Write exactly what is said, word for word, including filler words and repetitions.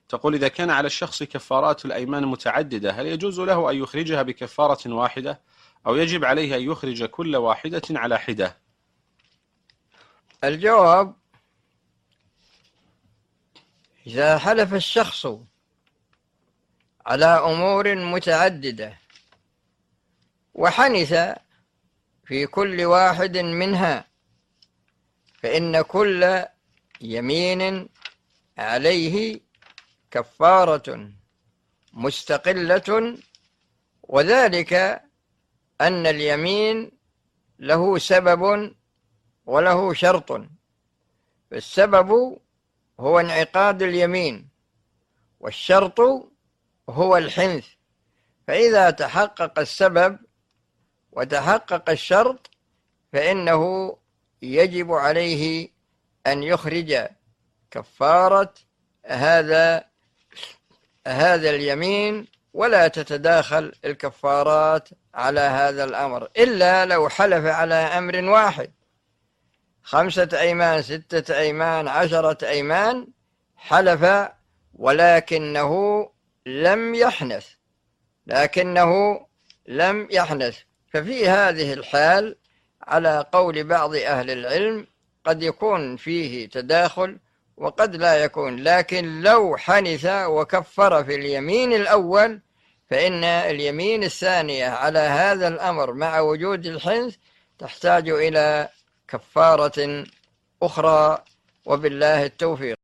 تقول: إذا كان على الشخص كفارات الأيمان متعددة، هل يجوز له أن يخرجها بكفارة واحدة، أو يجب عليه أن يخرج كل واحدة على حدة؟ الجواب: إذا حلف الشخص على أمور متعددة وحنث في كل واحد منها، فإن كل يمين عليه كفارة مستقلة، وذلك أن اليمين له سبب وله شرط. فالسبب هو انعقاد اليمين، والشرط هو الحنث. فإذا تحقق السبب وتحقق الشرط فإنه يجب عليه أن يخرج كفارة هذا هذا اليمين، ولا تتداخل الكفارات على هذا الأمر، إلا لو حلف على أمر واحد: خمسة أيمان، ستة أيمان، عشرة أيمان، حلف ولكنه لم يحنث لكنه لم يحنث ففي هذه الحال على قول بعض أهل العلم قد يكون فيه تداخل وقد لا يكون، لكن لو حنث وكفر في اليمين الأول فإن اليمين الثانية على هذا الأمر مع وجود الحنث تحتاج إلى كفارة أخرى، وبالله التوفيق.